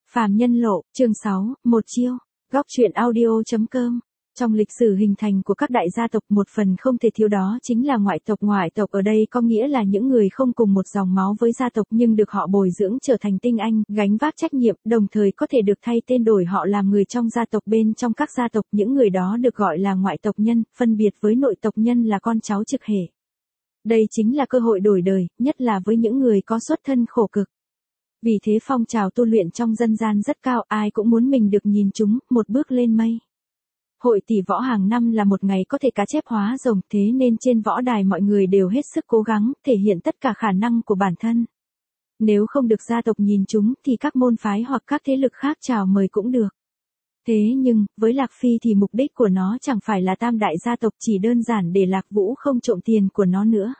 Phàm Nhân Lộ, chương 6, một chiêu. Góc truyện audio.com. Trong lịch sử hình thành của các đại gia tộc, một phần không thể thiếu đó chính là ngoại tộc. Ngoại tộc ở đây có nghĩa là những người không cùng một dòng máu với gia tộc nhưng được họ bồi dưỡng trở thành tinh anh, gánh vác trách nhiệm, đồng thời có thể được thay tên đổi họ làm người trong gia tộc. Bên trong các gia tộc, những người đó được gọi là ngoại tộc nhân, phân biệt với nội tộc nhân là con cháu trực hệ. Đây chính là cơ hội đổi đời, nhất là với những người có xuất thân khổ cực. Vì thế phong trào tu luyện trong dân gian rất cao, ai cũng muốn mình được nhìn chúng, một bước lên mây. Hội tỷ võ hàng năm là một ngày có thể cá chép hóa rồng, thế nên trên võ đài mọi người đều hết sức cố gắng, thể hiện tất cả khả năng của bản thân. Nếu không được gia tộc nhìn chúng thì các môn phái hoặc các thế lực khác chào mời cũng được. Thế nhưng, với Lạc Phi thì mục đích của nó chẳng phải là tam đại gia tộc, chỉ đơn giản để Lạc Vũ không trộm tiền của nó nữa.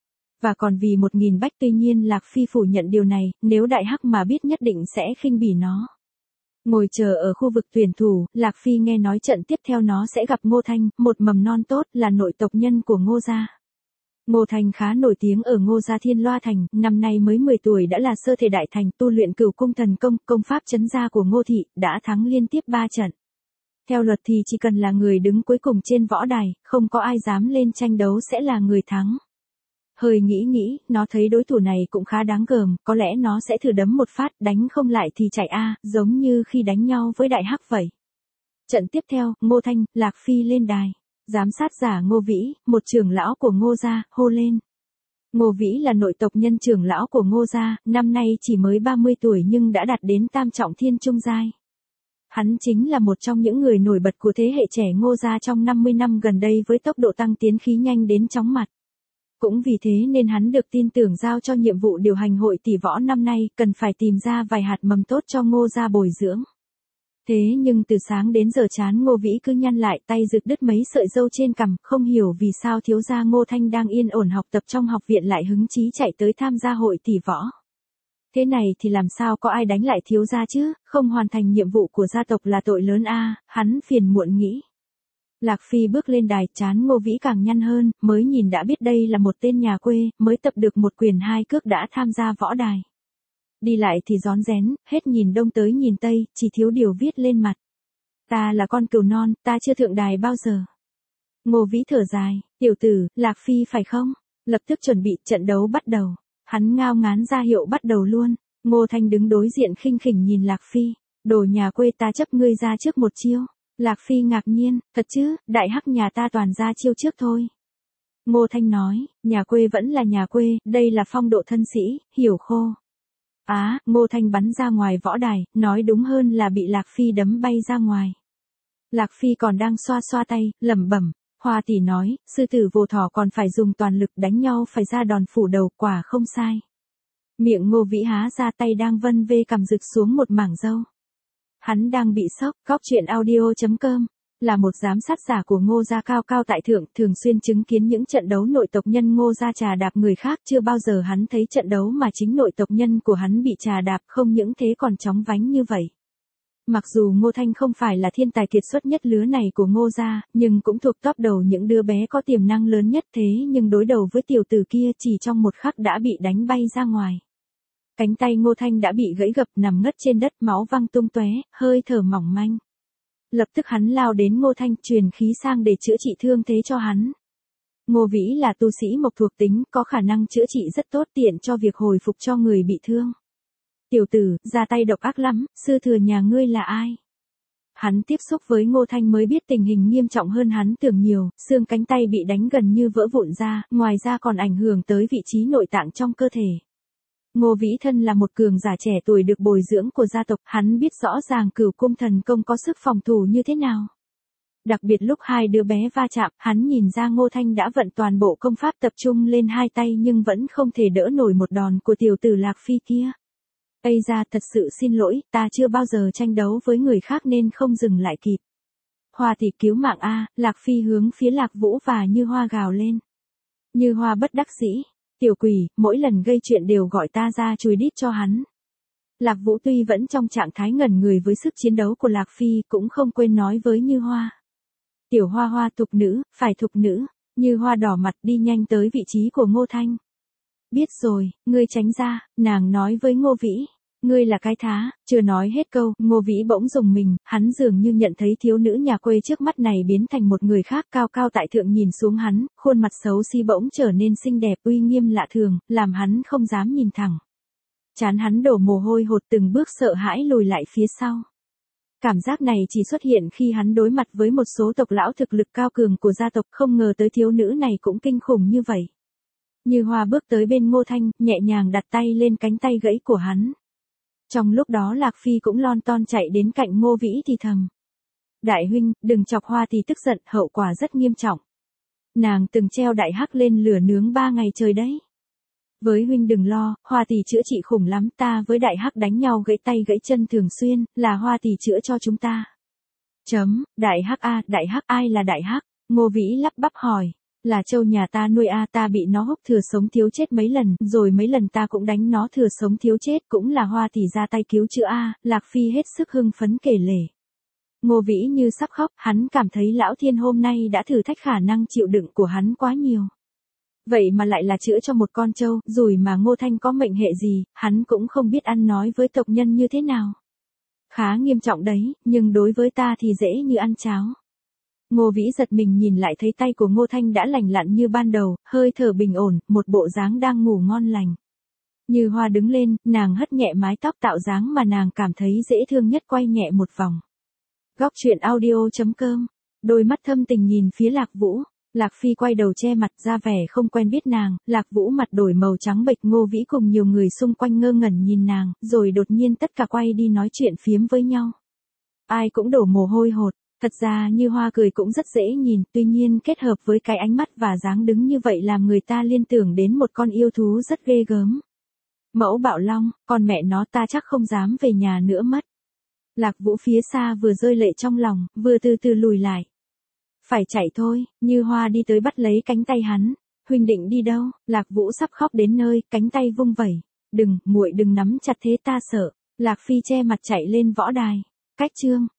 Và còn vì 1000 bách. Tuy nhiên Lạc Phi phủ nhận điều này, nếu Đại Hắc mà biết nhất định sẽ khinh bỉ nó. Ngồi chờ ở khu vực tuyển thủ, Lạc Phi nghe nói trận tiếp theo nó sẽ gặp Ngô Thanh, một mầm non tốt, là nội tộc nhân của Ngô gia. Ngô Thanh khá nổi tiếng ở Ngô gia Thiên Loa Thành, năm nay mới 10 tuổi đã là sơ thể đại thành, tu luyện Cửu Cung Thần Công, công pháp trấn gia của Ngô thị, đã thắng liên tiếp 3 trận. Theo luật thì chỉ cần là người đứng cuối cùng trên võ đài, không có ai dám lên tranh đấu sẽ là người thắng. Hơi nghĩ, nó thấy đối thủ này cũng khá đáng gờm, có lẽ nó sẽ thử đấm một phát, đánh không lại thì chạy giống như khi đánh nhau với Đại Hắc vậy. Trận tiếp theo, Ngô Thanh, Lạc Phi lên đài. Giám sát giả Ngô Vĩ, một trưởng lão của Ngô gia, hô lên. Ngô Vĩ là nội tộc nhân trưởng lão của Ngô gia, năm nay chỉ mới 30 tuổi nhưng đã đạt đến tam trọng thiên trung giai. Hắn chính là một trong những người nổi bật của thế hệ trẻ Ngô gia trong 50 năm gần đây với tốc độ tăng tiến khí nhanh đến chóng mặt. Cũng vì thế nên hắn được tin tưởng giao cho nhiệm vụ điều hành hội tỷ võ năm nay, cần phải tìm ra vài hạt mầm tốt cho Ngô gia bồi dưỡng. Thế nhưng từ sáng đến giờ trán Ngô Vĩ cứ nhăn lại, tay rực đứt mấy sợi râu trên cằm, không hiểu vì sao thiếu gia Ngô Thanh đang yên ổn học tập trong học viện lại hứng chí chạy tới tham gia hội tỷ võ. Thế này thì làm sao có ai đánh lại thiếu gia chứ, không hoàn thành nhiệm vụ của gia tộc là tội lớn hắn phiền muộn nghĩ. Lạc Phi bước lên đài, trán Ngô Vĩ càng nhăn hơn, mới nhìn đã biết đây là một tên nhà quê, mới tập được 1 quyền 2 cước đã tham gia võ đài. Đi lại thì rón rén, hết nhìn đông tới nhìn tây, chỉ thiếu điều viết lên mặt. Ta là con cừu non, ta chưa thượng đài bao giờ. Ngô Vĩ thở dài, tiểu tử, Lạc Phi phải không? Lập tức chuẩn bị, trận đấu bắt đầu. Hắn ngao ngán ra hiệu bắt đầu luôn. Ngô Thanh đứng đối diện khinh khỉnh nhìn Lạc Phi. Đồ nhà quê, ta chấp ngươi ra trước một chiêu. Lạc Phi ngạc nhiên, thật chứ, Đại Hắc nhà ta toàn ra chiêu trước thôi. Ngô Thanh nói, nhà quê vẫn là nhà quê, đây là phong độ thân sĩ, hiểu khô. Ngô Thanh bắn ra ngoài võ đài, nói đúng hơn là bị Lạc Phi đấm bay ra ngoài. Lạc Phi còn đang xoa xoa tay, lẩm bẩm, Hoa tỷ nói, sư tử vô thỏ còn phải dùng toàn lực, đánh nhau phải ra đòn phủ đầu, quả không sai. Miệng Ngô Vĩ há ra, tay đang vân vê cầm rực xuống một mảng râu. Hắn đang bị sốc. Góc truyện audio.com. Là một giám sát giả của Ngô gia cao cao tại thượng, thường xuyên chứng kiến những trận đấu nội tộc nhân Ngô gia trà đạp người khác, chưa bao giờ hắn thấy trận đấu mà chính nội tộc nhân của hắn bị trà đạp, không những thế còn chóng vánh như vậy. Mặc dù Ngô Thanh không phải là thiên tài kiệt xuất nhất lứa này của Ngô gia, nhưng cũng thuộc top đầu những đứa bé có tiềm năng lớn nhất, thế nhưng đối đầu với tiểu tử kia chỉ trong một khắc đã bị đánh bay ra ngoài. Cánh tay Ngô Thanh đã bị gãy gập, nằm ngất trên đất, máu văng tung tóe, hơi thở mỏng manh. Lập tức hắn lao đến Ngô Thanh, truyền khí sang để chữa trị thương thế cho hắn. Ngô Vĩ là tu sĩ mộc thuộc tính, có khả năng chữa trị rất tốt, tiện cho việc hồi phục cho người bị thương. Tiểu tử, ra tay độc ác lắm, sư thừa nhà ngươi là ai? Hắn tiếp xúc với Ngô Thanh mới biết tình hình nghiêm trọng hơn hắn tưởng nhiều, xương cánh tay bị đánh gần như vỡ vụn ra, ngoài ra còn ảnh hưởng tới vị trí nội tạng trong cơ thể. Ngô Vĩ thân là một cường giả trẻ tuổi được bồi dưỡng của gia tộc, hắn biết rõ ràng Cửu Cung Thần Công có sức phòng thủ như thế nào. Đặc biệt lúc hai đứa bé va chạm, hắn nhìn ra Ngô Thanh đã vận toàn bộ công pháp tập trung lên hai tay nhưng vẫn không thể đỡ nổi một đòn của tiểu tử Lạc Phi kia. Ây da, thật sự xin lỗi, ta chưa bao giờ tranh đấu với người khác nên không dừng lại kịp. Hoa tỷ cứu mạng Lạc Phi hướng phía Lạc Vũ và Như Hoa gào lên. Như Hoa bất đắc dĩ. Tiểu quỷ, mỗi lần gây chuyện đều gọi ta ra chùi đít cho hắn. Lạc Vũ tuy vẫn trong trạng thái ngẩn người với sức chiến đấu của Lạc Phi, cũng không quên nói với Như Hoa. Tiểu Hoa Hoa, thục nữ, phải thục nữ. Như Hoa đỏ mặt đi nhanh tới vị trí của Ngô Thanh. Biết rồi, ngươi tránh ra, nàng nói với Ngô Vĩ. Ngươi là cái thá, chưa nói hết câu, Ngô Vĩ bỗng rùng mình, hắn dường như nhận thấy thiếu nữ nhà quê trước mắt này biến thành một người khác cao cao tại thượng nhìn xuống hắn, khuôn mặt xấu xí bỗng trở nên xinh đẹp uy nghiêm lạ thường, làm hắn không dám nhìn thẳng. Trán hắn đổ mồ hôi hột từng bước sợ hãi lùi lại phía sau. Cảm giác này chỉ xuất hiện khi hắn đối mặt với một số tộc lão thực lực cao cường của gia tộc, không ngờ tới thiếu nữ này cũng kinh khủng như vậy. Như Hoa bước tới bên Ngô Thanh, nhẹ nhàng đặt tay lên cánh tay gãy của hắn. Trong lúc đó Lạc Phi cũng lon ton chạy đến cạnh Ngô Vĩ thì thầm. Đại huynh, đừng chọc Hoa tỷ tức giận, hậu quả rất nghiêm trọng. Nàng từng treo đại hắc lên lửa nướng 3 ngày trời đấy. Với huynh đừng lo, Hoa tỷ chữa trị khủng lắm, ta với đại hắc đánh nhau gãy tay gãy chân thường xuyên, là Hoa tỷ chữa cho chúng ta. Đại hắc a, đại hắc ai là đại hắc? Ngô Vĩ lắp bắp hỏi. Là trâu nhà ta nuôi a, ta bị nó húc thừa sống thiếu chết mấy lần, rồi mấy lần ta cũng đánh nó thừa sống thiếu chết, cũng là Hoa tỷ ra tay cứu chữa a. Lạc Phi hết sức hưng phấn kể lể. Ngô Vĩ như sắp khóc, hắn cảm thấy lão thiên hôm nay đã thử thách khả năng chịu đựng của hắn quá nhiều. Vậy mà lại là chữa cho một con trâu, rủi mà Ngô Thanh có mệnh hệ gì, hắn cũng không biết ăn nói với tộc nhân như thế nào. Khá nghiêm trọng đấy, nhưng đối với ta thì dễ như ăn cháo. Ngô Vĩ giật mình nhìn lại thấy tay của Ngô Thanh đã lành lặn như ban đầu, hơi thở bình ổn, một bộ dáng đang ngủ ngon lành. Như Hoa đứng lên, nàng hất nhẹ mái tóc tạo dáng mà nàng cảm thấy dễ thương nhất, quay nhẹ một vòng. Góc truyện audio.com, đôi mắt thâm tình nhìn phía Lạc Vũ. Lạc Phi quay đầu che mặt ra vẻ không quen biết nàng, Lạc Vũ mặt đổi màu trắng bệch, Ngô Vĩ cùng nhiều người xung quanh ngơ ngẩn nhìn nàng, rồi đột nhiên tất cả quay đi nói chuyện phiếm với nhau. Ai cũng đổ mồ hôi hột, thật ra Như Hoa cười cũng rất dễ nhìn, tuy nhiên kết hợp với cái ánh mắt và dáng đứng như vậy làm người ta liên tưởng đến một con yêu thú rất ghê gớm. Mẫu Bạo Long, con mẹ nó ta chắc không dám về nhà nữa mất. Lạc Vũ phía xa vừa rơi lệ trong lòng, vừa từ từ lùi lại. Phải chạy thôi, Như Hoa đi tới bắt lấy cánh tay hắn. Huynh định đi đâu? Lạc Vũ sắp khóc đến nơi, cánh tay vung vẩy. Đừng, muội đừng nắm chặt thế ta sợ. Lạc Phi che mặt chạy lên võ đài. Cách chương.